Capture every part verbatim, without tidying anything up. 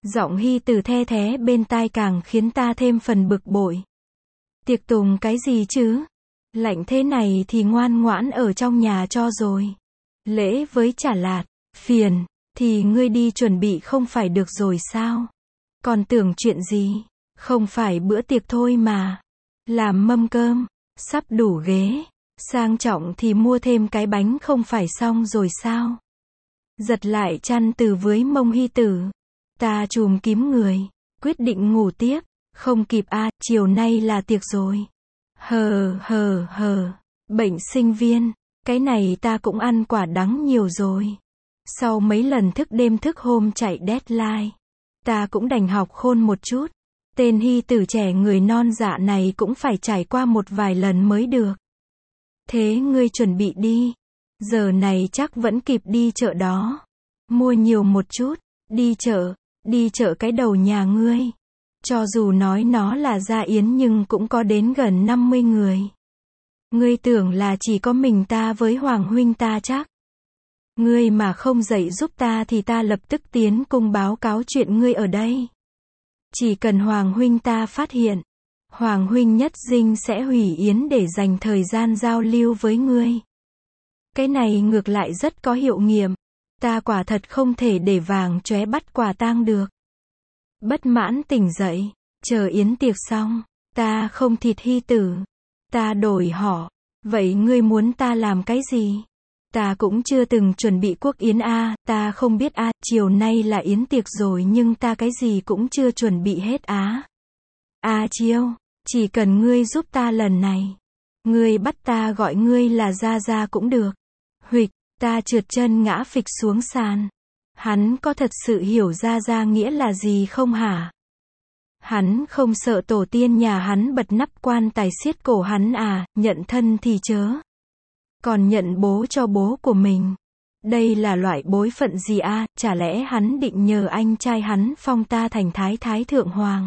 Giọng Hy Tử the thé bên tai càng khiến ta thêm phần bực bội. Tiệc tùng cái gì chứ? Lạnh thế này thì ngoan ngoãn ở trong nhà cho rồi. Lễ với chả lạt, phiền, thì ngươi đi chuẩn bị không phải được rồi sao? Còn tưởng chuyện gì? Không phải bữa tiệc thôi mà. Làm mâm cơm, sắp đủ ghế, sang trọng thì mua thêm cái bánh không phải xong rồi sao? Giật lại chăn từ dưới mông Hy Tử. Ta chùm kín người, quyết định ngủ tiếp. Không kịp a, à, chiều nay là tiệc rồi. Hờ hờ hờ, bệnh sinh viên, cái này ta cũng ăn quả đắng nhiều rồi. Sau mấy lần thức đêm thức hôm chạy deadline, ta cũng đành học khôn một chút. Tên Hy Tử trẻ người non dạ này cũng phải trải qua một vài lần mới được. Thế ngươi chuẩn bị đi. Giờ này chắc vẫn kịp đi chợ đó. Mua nhiều một chút. Đi chợ. Đi chợ cái đầu nhà ngươi. Cho dù nói nó là gia yến nhưng cũng có đến gần năm mươi người. Ngươi tưởng là chỉ có mình ta với Hoàng huynh ta chắc. Ngươi mà không dậy giúp ta thì ta lập tức tiến cung báo cáo chuyện ngươi ở đây. Chỉ cần Hoàng huynh ta phát hiện, Hoàng huynh nhất định sẽ hủy yến để dành thời gian giao lưu với ngươi. Cái này ngược lại rất có hiệu nghiệm. Ta quả thật không thể để vàng chóe bắt quả tang được. Bất mãn tỉnh dậy, chờ yến tiệc xong, ta không thịt Hy Tử. Ta đổi họ, vậy ngươi muốn ta làm cái gì? Ta cũng chưa từng chuẩn bị quốc yến a, ta không biết a, chiều nay là yến tiệc rồi nhưng ta cái gì cũng chưa chuẩn bị hết á. A Chiêu, chỉ cần ngươi giúp ta lần này. Ngươi bắt ta gọi ngươi là Gia Gia cũng được. Huỵch, ta trượt chân ngã phịch xuống sàn. Hắn có thật sự hiểu Gia Gia nghĩa là gì không hả? Hắn không sợ tổ tiên nhà hắn bật nắp quan tài xiết cổ hắn à, nhận thân thì chớ. Còn nhận bố cho bố của mình. Đây là loại bối phận gì a, à? Chả lẽ hắn định nhờ anh trai hắn phong ta thành thái thái thượng hoàng?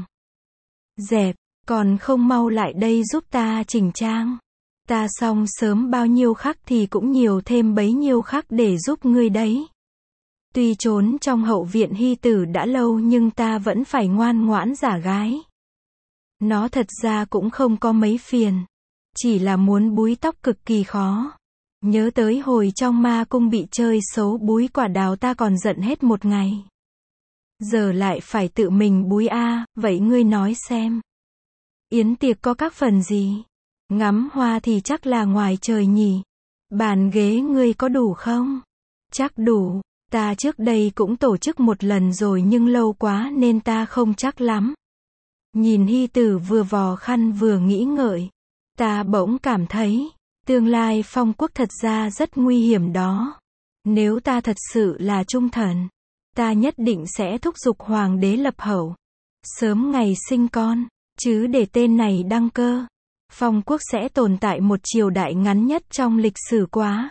Dẹp, còn không mau lại đây giúp ta chỉnh trang. Ta xong sớm bao nhiêu khắc thì cũng nhiều thêm bấy nhiêu khắc để giúp ngươi đấy. Tuy trốn trong hậu viện Hy Tử đã lâu nhưng ta vẫn phải ngoan ngoãn giả gái. Nó thật ra cũng không có mấy phiền. Chỉ là muốn búi tóc cực kỳ khó. Nhớ tới hồi trong ma cung bị chơi xấu búi quả đào ta còn giận hết một ngày. Giờ lại phải tự mình búi a, à, vậy ngươi nói xem. Yến tiệc có các phần gì? Ngắm hoa thì chắc là ngoài trời nhỉ. Bàn ghế ngươi có đủ không? Chắc đủ. Ta trước đây cũng tổ chức một lần rồi nhưng lâu quá nên ta không chắc lắm. Nhìn Hy Tử vừa vò khăn vừa nghĩ ngợi. Ta bỗng cảm thấy, tương lai phong quốc thật ra rất nguy hiểm đó. Nếu ta thật sự là trung thần, ta nhất định sẽ thúc giục hoàng đế lập hậu. Sớm ngày sinh con, chứ để tên này đăng cơ. Phong quốc sẽ tồn tại một triều đại ngắn nhất trong lịch sử quá.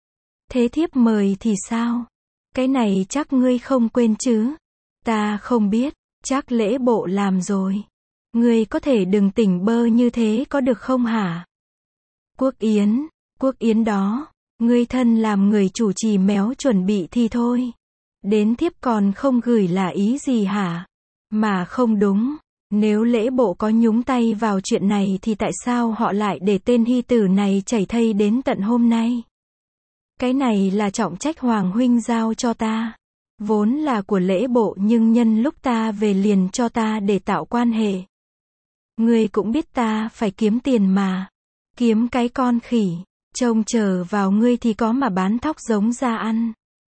Thế thiếp mời thì sao? Cái này chắc ngươi không quên chứ? Ta không biết, chắc lễ bộ làm rồi. Ngươi có thể đừng tỉnh bơ như thế có được không hả? Quốc yến, quốc yến đó, ngươi thân làm người chủ trì méo chuẩn bị thì thôi. Đến thiếp còn không gửi là ý gì hả? Mà không đúng, nếu lễ bộ có nhúng tay vào chuyện này thì tại sao họ lại để tên Hy Tử này chảy thây đến tận hôm nay? Cái này là trọng trách Hoàng huynh giao cho ta. Vốn là của lễ bộ nhưng nhân lúc ta về liền cho ta để tạo quan hệ. Ngươi cũng biết ta phải kiếm tiền mà. Kiếm cái con khỉ. Trông chờ vào ngươi thì có mà bán thóc giống ra ăn.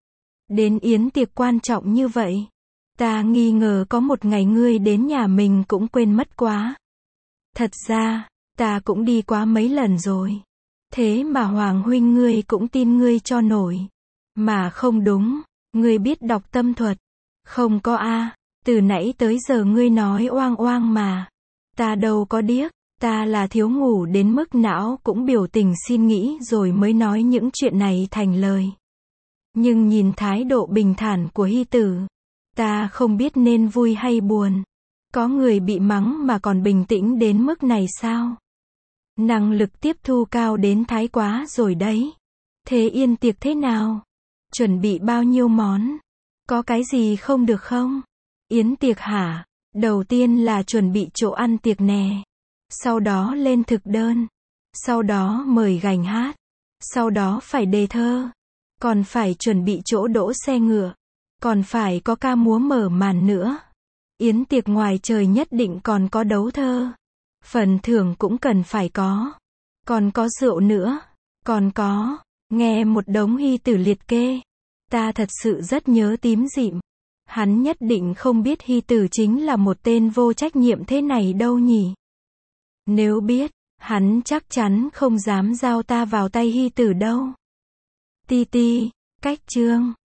Đến yến tiệc quan trọng như vậy. Ta nghi ngờ có một ngày ngươi đến nhà mình cũng quên mất quá. Thật ra, ta cũng đi quá mấy lần rồi. Thế mà Hoàng huynh ngươi cũng tin ngươi cho nổi. Mà không đúng, ngươi biết đọc tâm thuật. Không có a, à, từ nãy tới giờ ngươi nói oang oang mà. Ta đâu có điếc, ta là thiếu ngủ đến mức não cũng biểu tình xin nghĩ rồi mới nói những chuyện này thành lời. Nhưng nhìn thái độ bình thản của Hy Tử, ta không biết nên vui hay buồn. Có người bị mắng mà còn bình tĩnh đến mức này sao? Năng lực tiếp thu cao đến thái quá rồi đấy. Thế yên tiệc thế nào? Chuẩn bị bao nhiêu món? Có cái gì không được không? Yến tiệc hả? Đầu tiên là chuẩn bị chỗ ăn tiệc nè. Sau đó lên thực đơn. Sau đó mời gành hát. Sau đó phải đề thơ. Còn phải chuẩn bị chỗ đỗ xe ngựa. Còn phải có ca múa mở màn nữa. Yến tiệc ngoài trời nhất định còn có đấu thơ. Phần thưởng cũng cần phải có. Còn có rượu nữa. Còn có, nghe một đống hy tử liệt kê. Ta thật sự rất nhớ Tím Dịm. Hắn nhất định không biết hy tử chính là một tên vô trách nhiệm thế này đâu nhỉ. Nếu biết, hắn chắc chắn không dám giao ta vào tay hy tử đâu. Ti ti, cách chương.